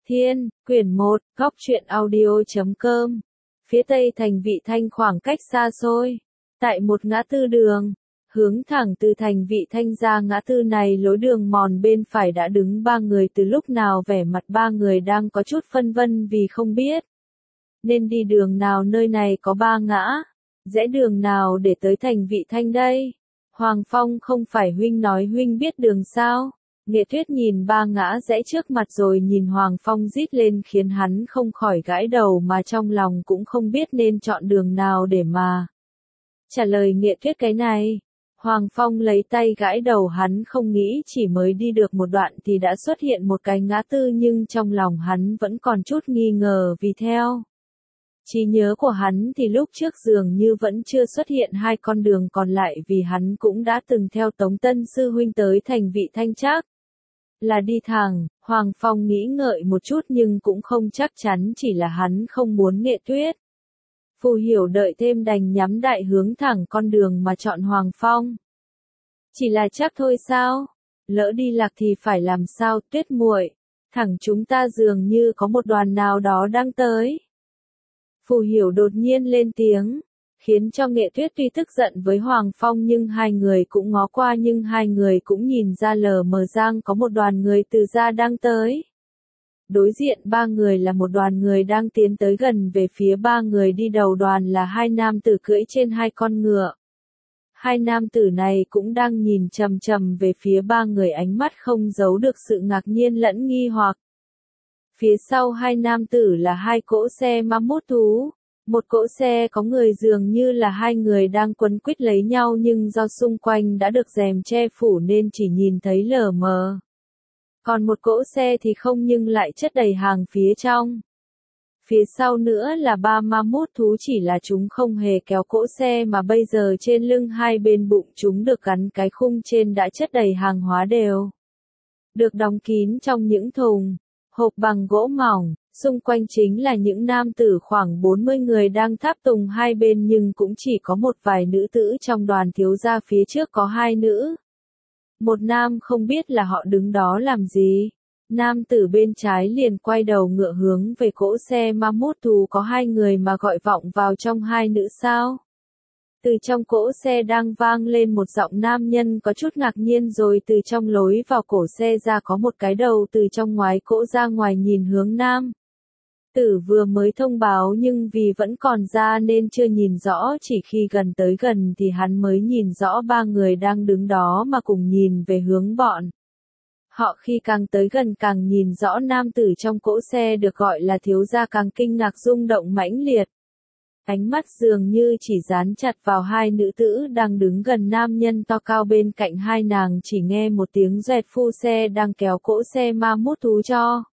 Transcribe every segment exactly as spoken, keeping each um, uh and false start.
Thiên, quyển một, góc truyện audio chấm com. Phía tây thành Vị Thanh khoảng cách xa xôi. Tại một ngã tư đường, hướng thẳng từ thành Vị Thanh ra ngã tư này, lối đường mòn bên phải đã đứng ba người. Từ lúc nào vẻ mặt ba người đang có chút phân vân vì không biết nên đi đường nào, nơi này có ba ngã, rẽ đường nào để tới thành Vị Thanh đây? Hoàng Phong, không phải huynh nói huynh biết đường sao? Nghệ Tuyết nhìn ba ngã rẽ trước mặt rồi nhìn Hoàng Phong rít lên khiến hắn không khỏi gãi đầu, mà trong lòng cũng không biết nên chọn đường nào để mà trả lời Nghệ Tuyết cái này. Hoàng Phong lấy tay gãi đầu, hắn không nghĩ chỉ mới đi được một đoạn thì đã xuất hiện một cái ngã tư, nhưng trong lòng hắn vẫn còn chút nghi ngờ vì theo trí nhớ của hắn thì lúc trước dường như vẫn chưa xuất hiện hai con đường còn lại, vì hắn cũng đã từng theo Tống Tân Sư huynh tới thành Vị Thanh, chắc là đi thẳng. Hoàng Phong nghĩ ngợi một chút nhưng cũng không chắc chắn, chỉ là hắn không muốn Nghệ Tuyết Phù hiểu đợi thêm, đành nhắm đại hướng thẳng con đường mà chọn Hoàng Phong. Chỉ là chắc thôi sao? Lỡ đi lạc thì phải làm sao? Tuyết muội, thẳng chúng ta dường như có một đoàn nào đó đang tới. Phù hiểu đột nhiên lên tiếng, khiến cho Nghệ Tuyết tuy tức giận với Hoàng Phong nhưng hai người cũng ngó qua, nhưng hai người cũng nhìn ra lờ mờ giang có một đoàn người từ ra đang tới. Đối diện ba người là một đoàn người đang tiến tới gần về phía ba người, đi đầu đoàn là hai nam tử cưỡi trên hai con ngựa. Hai nam tử này cũng đang nhìn chằm chằm về phía ba người, ánh mắt không giấu được sự ngạc nhiên lẫn nghi hoặc. Phía sau hai nam tử là hai cỗ xe ma mút thú. Một cỗ xe có người dường như là hai người đang quấn quýt lấy nhau, nhưng do xung quanh đã được rèm che phủ nên chỉ nhìn thấy lờ mờ. Còn một cỗ xe thì không, nhưng lại chất đầy hàng phía trong. Phía sau nữa là ba ma mút thú, chỉ là chúng không hề kéo cỗ xe mà bây giờ trên lưng hai bên bụng chúng được gắn cái khung trên đã chất đầy hàng hóa đều được đóng kín trong những thùng hộp bằng gỗ mỏng. Xung quanh chính là những nam tử khoảng bốn mươi người đang tháp tùng hai bên, nhưng cũng chỉ có một vài nữ tử trong đoàn. Thiếu gia phía trước có hai nữ, một nam, không biết là họ đứng đó làm gì. Nam tử bên trái liền quay đầu ngựa hướng về cỗ xe ma mút thú, có hai người mà gọi vọng vào trong hai nữ sao? Từ trong cỗ xe đang vang lên một giọng nam nhân có chút ngạc nhiên, rồi từ trong lối vào cổ xe ra có một cái đầu từ trong ngoài cỗ ra ngoài nhìn hướng nam tử vừa mới thông báo, nhưng vì vẫn còn da nên chưa nhìn rõ, chỉ khi gần tới gần thì hắn mới nhìn rõ ba người đang đứng đó mà cùng nhìn về hướng bọn họ. Khi càng tới gần càng nhìn rõ nam tử trong cỗ xe được gọi là thiếu gia, càng kinh ngạc rung động mãnh liệt. Ánh mắt dường như chỉ dán chặt vào hai nữ tử đang đứng gần nam nhân to cao bên cạnh hai nàng, chỉ nghe một tiếng rẹt, phu xe đang kéo cỗ xe ma mút thú cho.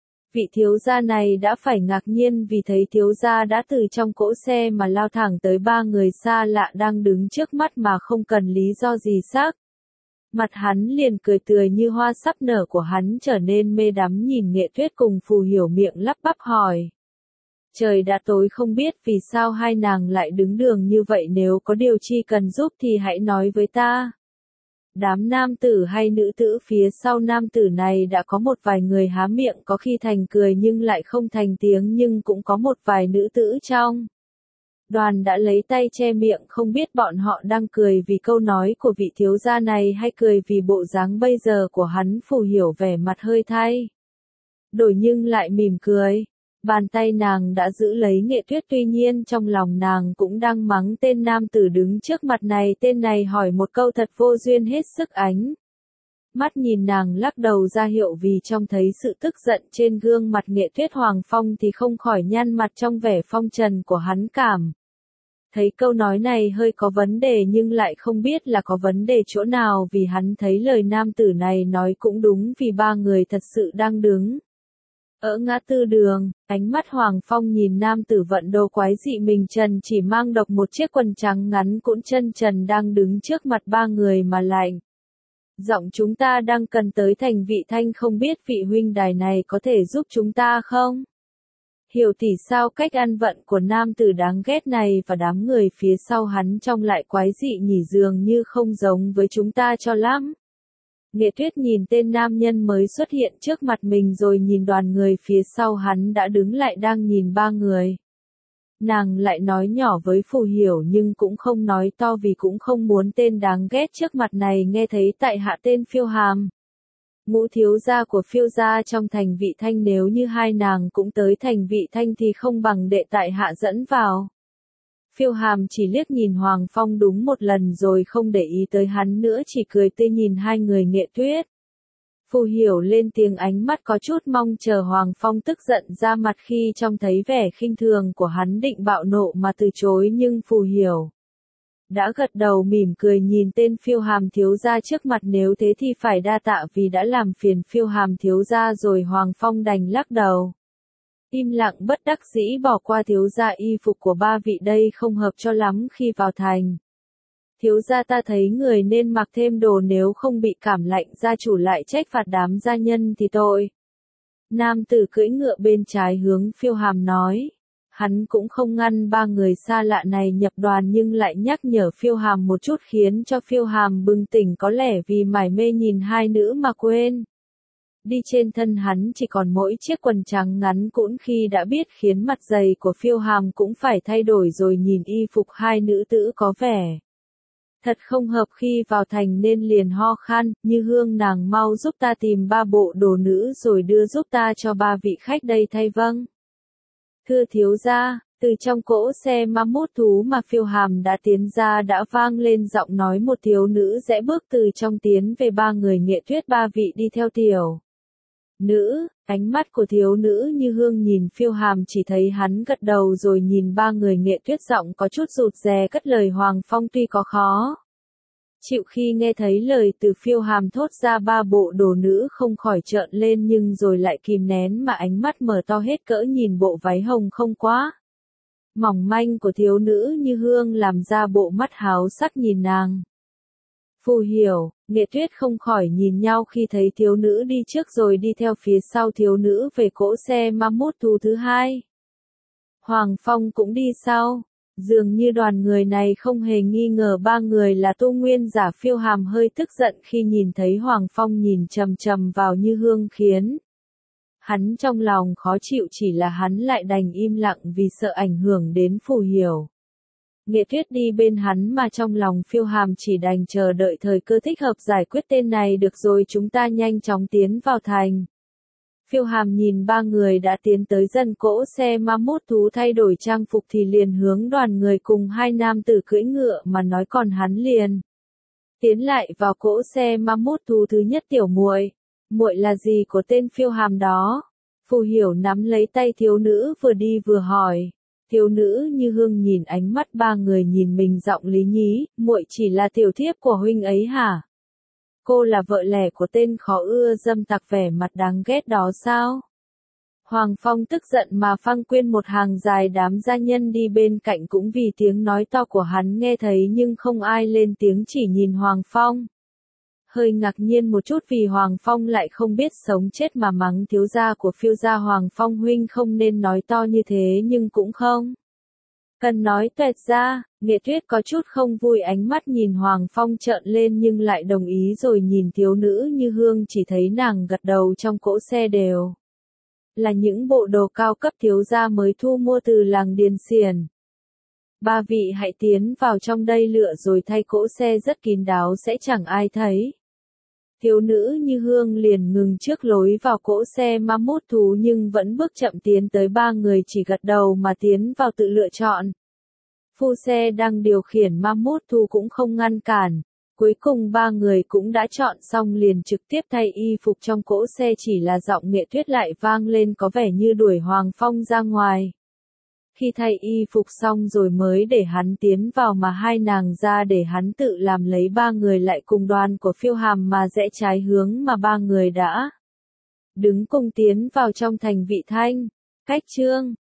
Vị thiếu gia này đã phải ngạc nhiên vì thấy thiếu gia đã từ trong cỗ xe mà lao thẳng tới ba người xa lạ đang đứng trước mắt mà không cần lý do gì xác. Mặt hắn liền cười tươi như hoa sắp nở của hắn trở nên mê đắm, nhìn Nghệ Tuyết cùng Phù hiểu miệng lắp bắp hỏi. Trời đã tối, không biết vì sao hai nàng lại đứng đường như vậy, nếu có điều chi cần giúp thì hãy nói với ta. Đám nam tử hay nữ tử phía sau nam tử này đã có một vài người há miệng, có khi thành cười nhưng lại không thành tiếng, nhưng cũng có một vài nữ tử trong đoàn đã lấy tay che miệng, không biết bọn họ đang cười vì câu nói của vị thiếu gia này hay cười vì bộ dáng bây giờ của hắn. Phù hiểu vẻ mặt hơi thay đổi nhưng lại mỉm cười. Bàn tay nàng đã giữ lấy Nghệ Tuyết, tuy nhiên trong lòng nàng cũng đang mắng tên nam tử đứng trước mặt này. Tên này hỏi một câu thật vô duyên, hết sức ánh mắt nhìn nàng lắc đầu ra hiệu vì trông thấy sự tức giận trên gương mặt Nghệ Tuyết. Hoàng Phong thì không khỏi nhăn mặt trong vẻ phong trần của hắn, cảm thấy câu nói này hơi có vấn đề nhưng lại không biết là có vấn đề chỗ nào, vì hắn thấy lời nam tử này nói cũng đúng, vì ba người thật sự đang đứng ở ngã tư đường. Ánh mắt Hoàng Phong nhìn nam tử vận đồ quái dị, mình trần chỉ mang độc một chiếc quần trắng ngắn cũn chân trần đang đứng trước mặt ba người mà lạnh giọng, chúng ta đang cần tới thành Vị Thanh, không biết vị huynh đài này có thể giúp chúng ta không? Hiểu tỷ sao cách ăn vận của nam tử đáng ghét này và đám người phía sau hắn trông lại quái dị nhỉ, dường như không giống với chúng ta cho lắm. Nghệ Tuyết nhìn tên nam nhân mới xuất hiện trước mặt mình rồi nhìn đoàn người phía sau hắn đã đứng lại đang nhìn ba người. Nàng lại nói nhỏ với Phù Hiểu nhưng cũng không nói to vì cũng không muốn tên đáng ghét trước mặt này nghe thấy tại hạ tên Phiêu Hàm. Ngũ thiếu gia của Phiêu gia trong thành Vị Thanh, nếu như hai nàng cũng tới thành Vị Thanh thì không bằng đệ tại hạ dẫn vào. Phiêu Hàm chỉ liếc nhìn Hoàng Phong đúng một lần rồi không để ý tới hắn nữa, chỉ cười tươi nhìn hai người Nghệ Tuyết. Phù Hiểu lên tiếng, ánh mắt có chút mong chờ. Hoàng Phong tức giận ra mặt khi trông thấy vẻ khinh thường của hắn định bạo nộ mà từ chối, nhưng Phù Hiểu đã gật đầu mỉm cười nhìn tên Phiêu Hàm thiếu gia trước mặt, nếu thế thì phải đa tạ vì đã làm phiền Phiêu Hàm thiếu gia rồi. Hoàng Phong đành lắc đầu. Im lặng bất đắc dĩ bỏ qua. Thiếu gia, y phục của ba vị đây không hợp cho lắm khi vào thành. Thiếu gia, ta thấy người nên mặc thêm đồ, nếu không bị cảm lạnh gia chủ lại trách phạt đám gia nhân thì tội. Nam tử cưỡi ngựa bên trái hướng Phiêu Hàm nói. Hắn cũng không ngăn ba người xa lạ này nhập đoàn nhưng lại nhắc nhở Phiêu Hàm một chút khiến cho Phiêu Hàm bừng tỉnh, có lẽ vì mải mê nhìn hai nữ mà quên đi trên thân hắn chỉ còn mỗi chiếc quần trắng ngắn cũn, khi đã biết khiến mặt dày của Phiêu Hàm cũng phải thay đổi rồi nhìn y phục hai nữ tử có vẻ thật không hợp khi vào thành nên liền ho khan. Như Hương, nàng mau giúp ta tìm ba bộ đồ nữ rồi đưa giúp ta cho ba vị khách đây thay. Vâng. Thưa thiếu gia. Từ trong cỗ xe ma mút thú mà Phiêu Hàm đã tiến ra đã vang lên giọng nói một thiếu nữ rẽ bước từ trong tiến về ba người Nghệ Tuyết. Ba vị đi theo tiểu nữ. Ánh mắt của thiếu nữ Như Hương nhìn Phiêu Hàm, chỉ thấy hắn gật đầu rồi nhìn ba người Nghệ Tuyết, giọng có chút rụt rè cất lời. Hoàng Phong tuy có khó chịu khi nghe thấy lời từ Phiêu Hàm thốt ra ba bộ đồ nữ không khỏi trợn lên nhưng rồi lại kìm nén mà ánh mắt mở to hết cỡ nhìn bộ váy hồng không quá mỏng manh của thiếu nữ Như Hương làm ra bộ mắt háo sắc nhìn nàng. Phù Hiểu, Nghệ Tuyết không khỏi nhìn nhau khi thấy thiếu nữ đi trước rồi đi theo phía sau thiếu nữ về cỗ xe ma mút thú thứ hai. Hoàng Phong cũng đi sau. Dường như đoàn người này không hề nghi ngờ ba người là tu nguyên giả. Phiêu Hàm hơi tức giận khi nhìn thấy Hoàng Phong nhìn chằm chằm vào Như Hương khiến hắn trong lòng khó chịu, chỉ là hắn lại đành im lặng vì sợ ảnh hưởng đến Phù Hiểu. Nghệ Tuyết đi bên hắn mà trong lòng Phiêu Hàm chỉ đành chờ đợi thời cơ thích hợp giải quyết tên này. Được rồi, chúng ta nhanh chóng tiến vào thành. Phiêu Hàm nhìn ba người đã tiến tới dần cỗ xe ma mút thú thay đổi trang phục thì liền hướng đoàn người cùng hai nam tử cưỡi ngựa mà nói, còn hắn liền tiến lại vào cỗ xe ma mút thú thứ nhất. Tiểu muội, muội là gì của tên Phiêu Hàm đó? Phù Hiểu nắm lấy tay thiếu nữ vừa đi vừa hỏi. Thiếu nữ Như Hương nhìn ánh mắt ba người nhìn mình, giọng lý nhí, muội chỉ là tiểu thiếp của huynh ấy hả? Cô là vợ lẽ của tên khó ưa dâm tặc vẻ mặt đáng ghét đó sao? Hoàng Phong tức giận mà phang quên một hàng dài đám gia nhân đi bên cạnh cũng vì tiếng nói to của hắn nghe thấy nhưng không ai lên tiếng, chỉ nhìn Hoàng Phong. Hơi ngạc nhiên một chút vì Hoàng Phong lại không biết sống chết mà mắng thiếu gia của Phiêu gia. Hoàng Phong huynh không nên nói to như thế nhưng cũng không cần nói toẹt ra. Nghệ Tuyết có chút không vui, ánh mắt nhìn Hoàng Phong trợn lên nhưng lại đồng ý rồi nhìn thiếu nữ Như Hương, chỉ thấy nàng gật đầu. Trong cỗ xe đều là những bộ đồ cao cấp thiếu gia mới thu mua từ làng Điền Xiển. Ba vị hãy tiến vào trong đây lựa rồi thay, cỗ xe rất kín đáo sẽ chẳng ai thấy. Thiếu nữ Như Hương liền ngừng trước lối vào cỗ xe ma mút thú nhưng vẫn bước chậm tiến tới ba người, chỉ gật đầu mà tiến vào tự lựa chọn. Phu xe đang điều khiển ma mút thú cũng không ngăn cản. Cuối cùng ba người cũng đã chọn xong liền trực tiếp thay y phục trong cỗ xe, chỉ là giọng Nghệ Tuyết lại vang lên có vẻ như đuổi Hoàng Phong ra ngoài. Khi thay y phục xong rồi mới để hắn tiến vào mà hai nàng ra để hắn tự làm, lấy ba người lại cùng đoàn của Phiêu Hàm mà rẽ trái hướng mà ba người đã đứng cùng tiến vào trong thành Vị Thanh. Cách chương